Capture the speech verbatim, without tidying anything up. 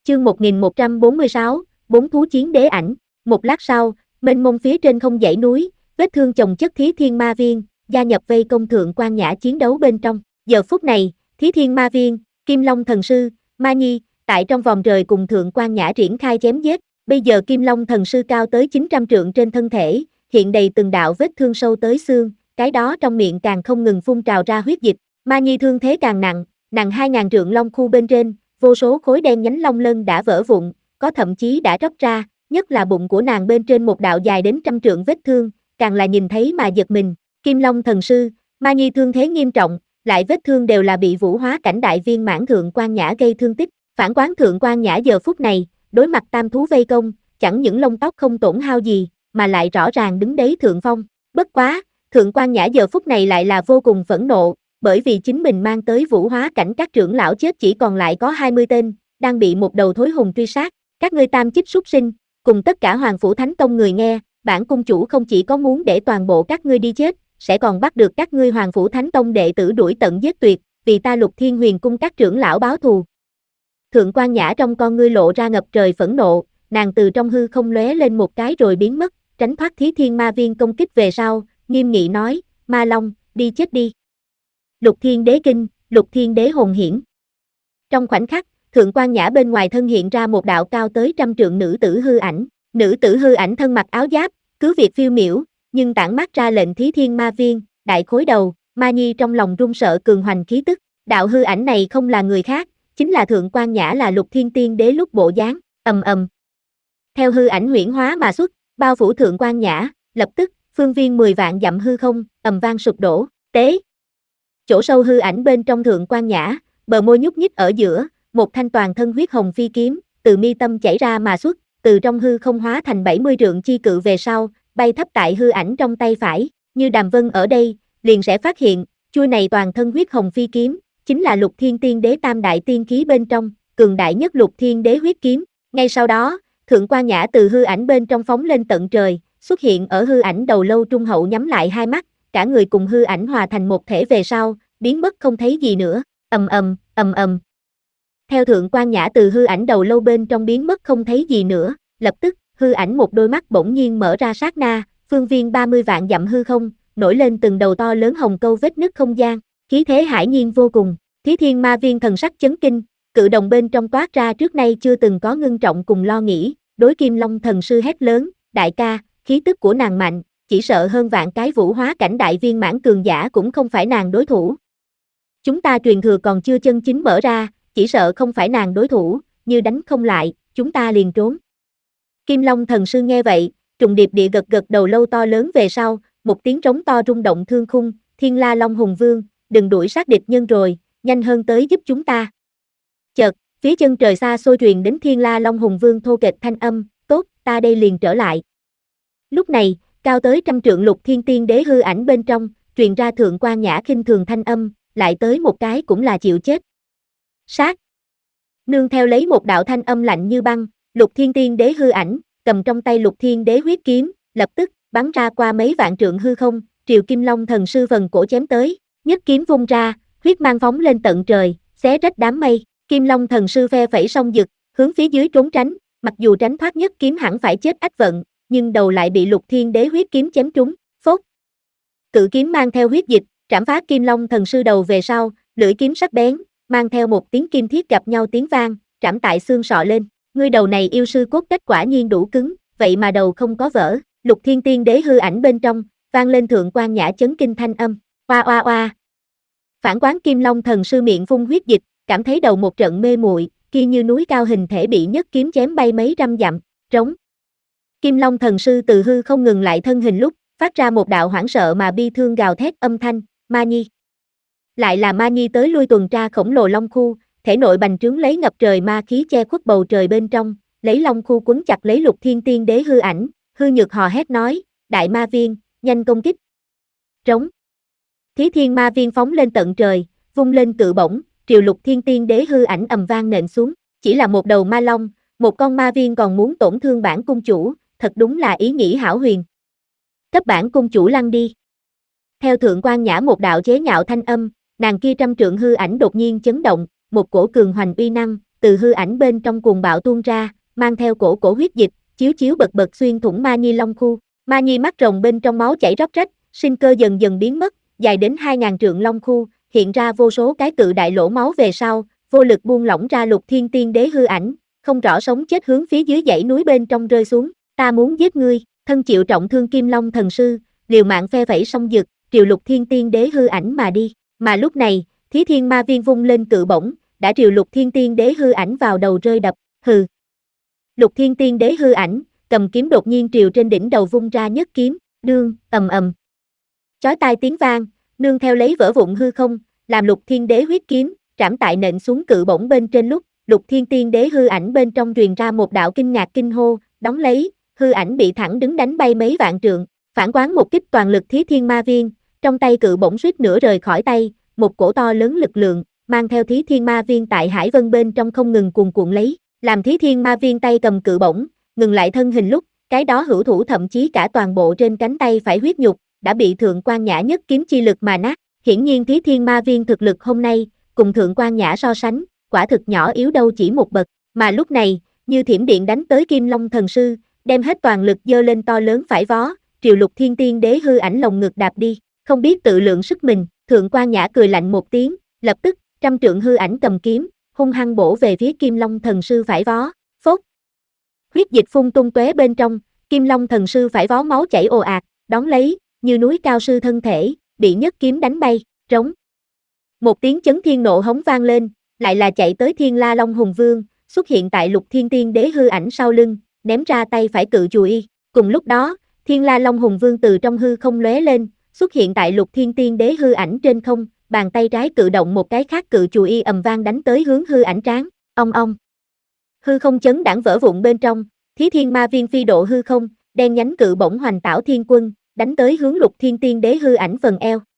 Chương một nghìn một trăm bốn mươi sáu, bốn thú chiến đế ảnh. Một lát sau, mênh mông phía trên không dãy núi, vết thương chồng chất Thí Thiên Ma Viên, gia nhập vây công Thượng Quan Nhã chiến đấu bên trong. Giờ phút này, Thí Thiên Ma Viên, Kim Long Thần Sư, Ma Nhi, tại trong vòng trời cùng Thượng Quan Nhã triển khai chém giết. Bây giờ Kim Long Thần Sư cao tới chín trăm trượng trên thân thể, hiện đầy từng đạo vết thương sâu tới xương, cái đó trong miệng càng không ngừng phun trào ra huyết dịch. Ma Nhi thương thế càng nặng, nặng hai ngàn trượng long khu bên trên, vô số khối đen nhánh long lân đã vỡ vụn, có thậm chí đã róc ra, nhất là bụng của nàng bên trên một đạo dài đến trăm trượng vết thương, càng là nhìn thấy mà giật mình. Kim Long Thần Sư, Ma Nhi thương thế nghiêm trọng, lại vết thương đều là bị vũ hóa cảnh đại viên mãn Thượng Quan Nhã gây thương tích. Phản quán Thượng Quan Nhã giờ phút này, đối mặt tam thú vây công, chẳng những lông tóc không tổn hao gì, mà lại rõ ràng đứng đấy thượng phong. Bất quá, Thượng Quan Nhã giờ phút này lại là vô cùng phẫn nộ, bởi vì chính mình mang tới vũ hóa cảnh các trưởng lão chết chỉ còn lại có hai mươi tên, đang bị một đầu thối hùng truy sát. Các ngươi tam chích súc sinh, cùng tất cả Hoàng Phủ Thánh Tông người nghe, bản cung chủ không chỉ có muốn để toàn bộ các ngươi đi chết, sẽ còn bắt được các ngươi Hoàng Phủ Thánh Tông đệ tử đuổi tận giết tuyệt, vì ta Lục Thiên Huyền cung các trưởng lão báo thù. Thượng Quan Nhã trong con ngươi lộ ra ngập trời phẫn nộ, nàng từ trong hư không lóe lên một cái rồi biến mất, tránh thoát Thí Thiên Ma Viên công kích về sau, nghiêm nghị nói, Ma Long, đi chết đi. Lục Thiên Đế Kinh, Lục Thiên Đế Hồn Hiển. Trong khoảnh khắc, Thượng Quan Nhã bên ngoài thân hiện ra một đạo cao tới trăm trượng nữ tử hư ảnh. Nữ tử hư ảnh thân mặc áo giáp, cứ việc phiêu miểu, nhưng tản mát ra lệnh Thí Thiên Ma Viên, đại khối đầu. Ma Nhi trong lòng run sợ cường hoành khí tức. Đạo hư ảnh này không là người khác, chính là Thượng Quan Nhã là Lục Thiên Tiên Đế lúc bộ dáng. Ầm ầm. Theo hư ảnh huyễn hóa mà xuất, bao phủ Thượng Quan Nhã, lập tức, phương viên mười vạn dặm hư không, ầm vang sụp đổ. Tế. Chỗ sâu hư ảnh bên trong Thượng Quan Nhã, bờ môi nhúc nhích ở giữa, một thanh toàn thân huyết hồng phi kiếm, từ mi tâm chảy ra mà xuất, từ trong hư không hóa thành bảy mươi trượng chi cự về sau, bay thấp tại hư ảnh trong tay phải, như Đàm Vân ở đây, liền sẽ phát hiện, chuôi này toàn thân huyết hồng phi kiếm, chính là Lục Thiên Tiên Đế tam đại tiên khí bên trong, cường đại nhất Lục Thiên Đế huyết kiếm. Ngay sau đó, Thượng Quan Nhã từ hư ảnh bên trong phóng lên tận trời, xuất hiện ở hư ảnh đầu lâu trung hậu nhắm lại hai mắt, cả người cùng hư ảnh hòa thành một thể về sau, biến mất không thấy gì nữa. Ầm ầm, ầm ầm. Theo Thượng Quan Nhã từ hư ảnh đầu lâu bên trong biến mất không thấy gì nữa, lập tức, hư ảnh một đôi mắt bỗng nhiên mở ra sát na, phương viên ba mươi vạn dặm hư không, nổi lên từng đầu to lớn hồng câu vết nứt không gian, khí thế hải nhiên vô cùng. Thí Thiên Ma Viên thần sắc chấn kinh, cự đồng bên trong toát ra trước nay chưa từng có ngưng trọng cùng lo nghĩ, đối Kim Long Thần Sư hét lớn, đại ca, khí tức của nàng mạnh, chỉ sợ hơn vạn cái vũ hóa cảnh đại viên mãn cường giả cũng không phải nàng đối thủ. Chúng ta truyền thừa còn chưa chân chính mở ra, chỉ sợ không phải nàng đối thủ, như đánh không lại, chúng ta liền trốn. Kim Long Thần Sư nghe vậy, trùng điệp địa gật gật đầu lâu to lớn về sau, một tiếng trống to rung động thương khung, Thiên La Long Hùng Vương, đừng đuổi sát địch nhân rồi, nhanh hơn tới giúp chúng ta. Chợt, phía chân trời xa xôi truyền đến Thiên La Long Hùng Vương thô kệch thanh âm, tốt, ta đây liền trở lại. Lúc này, cao tới trăm trượng Lục Thiên Tiên Đế hư ảnh bên trong, truyền ra Thượng Quan Nhã khinh thường thanh âm, lại tới một cái cũng là chịu chết. Sát. Nương theo lấy một đạo thanh âm lạnh như băng, Lục Thiên Tiên Đế hư ảnh, cầm trong tay Lục Thiên Đế huyết kiếm, lập tức, bắn ra qua mấy vạn trượng hư không, triều Kim Long Thần Sư vần cổ chém tới, nhất kiếm vung ra, huyết mang phóng lên tận trời, xé rách đám mây, Kim Long Thần Sư phe phẩy song dực, hướng phía dưới trốn tránh, mặc dù tránh thoát nhất kiếm hẳn phải chết ách vận, nhưng đầu lại bị Lục Thiên Đế huyết kiếm chém trúng, phốt. Cự kiếm mang theo huyết dịch, trảm phá Kim Long Thần Sư đầu về sau, lưỡi kiếm sắc bén, mang theo một tiếng kim thiết gặp nhau tiếng vang, trảm tại xương sọ lên. Ngươi đầu này yêu sư cốt cách quả nhiên đủ cứng, vậy mà đầu không có vỡ. Lục Thiên Tiên Đế hư ảnh bên trong, vang lên Thượng Quan Nhã chấn kinh thanh âm, oa oa oa. Phản quán Kim Long Thần Sư miệng phun huyết dịch, cảm thấy đầu một trận mê muội, kia như núi cao hình thể bị nhất kiếm chém bay mấy trăm dặm, trống. Kim Long Thần Sư từ hư không ngừng lại thân hình lúc, phát ra một đạo hoảng sợ mà bi thương gào thét âm thanh, Ma Nhi. Lại là Ma Nhi tới lui tuần tra khổng lồ long khu, thể nội bành trướng lấy ngập trời ma khí che khuất bầu trời bên trong, lấy long khu quấn chặt lấy Lục Thiên Tiên Đế hư ảnh, hư nhược hò hét nói, đại ma viên, nhanh công kích. Trống. Thí Thiên Ma Viên phóng lên tận trời, vung lên cự bổng, triều Lục Thiên Tiên Đế hư ảnh ầm vang nện xuống, chỉ là một đầu ma long, một con ma viên còn muốn tổn thương bản cung chủ, thật đúng là ý nghĩ hão huyền. Cấp bản cung chủ lăn đi. Theo Thượng Quan Nhã một đạo chế nhạo thanh âm, nàng kia trăm trượng hư ảnh đột nhiên chấn động, một cổ cường hoành uy năng, từ hư ảnh bên trong cuồng bạo tuôn ra, mang theo cổ cổ huyết dịch, chiếu chiếu bật bật xuyên thủng Ma Nhi long khu. Ma Nhi mắt rồng bên trong máu chảy róc rách, sinh cơ dần dần biến mất, dài đến hai ngàn trượng long khu, hiện ra vô số cái cự đại lỗ máu về sau, vô lực buông lỏng ra Lục Thiên Tiên Đế hư ảnh, không rõ sống chết hướng phía dưới dãy núi bên trong rơi xuống. Ta muốn giết ngươi, thân chịu trọng thương Kim Long thần sư, liều mạng phe phẩy song dực, triều Lục Thiên Tiên Đế hư ảnh mà đi. Mà lúc này, Thí Thiên Ma Viên vung lên cự bổng, đã triều Lục Thiên Tiên Đế hư ảnh vào đầu rơi đập. Hừ. Lục Thiên Tiên Đế hư ảnh, cầm kiếm đột nhiên triều trên đỉnh đầu vung ra nhất kiếm, đương, ầm ầm. Chói tai tiếng vang, nương theo lấy vỡ vụn hư không, làm Lục Thiên Đế huyết kiếm, trảm tại nện xuống cự bổng bên trên lúc, Lục Thiên Tiên Đế hư ảnh bên trong truyền ra một đạo kinh ngạc kinh hô, đóng lấy, hư ảnh bị thẳng đứng đánh bay mấy vạn trượng, phản quán một kích toàn lực Thí Thiên Ma Viên, trong tay cự bổng suýt nửa rời khỏi tay, một cổ to lớn lực lượng, mang theo Thí Thiên Ma Viên tại hải vân bên trong không ngừng cuồn cuộn lấy, làm Thí Thiên Ma Viên tay cầm cự bổng, ngừng lại thân hình lúc, cái đó hữu thủ thậm chí cả toàn bộ trên cánh tay phải huyết nhục, đã bị Thượng Quan Nhã nhất kiếm chi lực mà nát. Hiển nhiên Thí Thiên Ma Viên thực lực hôm nay, cùng Thượng Quan Nhã so sánh, quả thực nhỏ yếu đâu chỉ một bậc, mà lúc này, như thiểm điện đánh tới Kim Long thần sư, đem hết toàn lực giơ lên to lớn phải vó, triều Lục Thiên Tiên Đế hư ảnh lồng ngực đạp đi, không biết tự lượng sức mình. Thượng Quan Nhã cười lạnh một tiếng, lập tức, trăm trượng hư ảnh cầm kiếm, hung hăng bổ về phía Kim Long thần sư phải vó, phốt. Huyết dịch phun tung tóe bên trong, Kim Long thần sư phải vó máu chảy ồ ạt, đón lấy, như núi cao sư thân thể, bị nhất kiếm đánh bay, trống. Một tiếng chấn thiên nộ hống vang lên, lại là chạy tới Thiên La Long Hùng Vương, xuất hiện tại Lục Thiên Tiên Đế hư ảnh sau lưng, ném ra tay phải cự chùy. Cùng lúc đó, Thiên La Long Hùng Vương từ trong hư không lóe lên, xuất hiện tại Lục Thiên Tiên Đế hư ảnh trên không, bàn tay trái cự động một cái khác cự chùy ầm vang đánh tới hướng hư ảnh trán, ong ong. Hư không chấn đãng vỡ vụn bên trong, Thí Thiên Ma Viên phi độ hư không, đen nhánh cự bổng hoành tảo thiên quân, đánh tới hướng Lục Thiên Tiên Đế hư ảnh phần eo.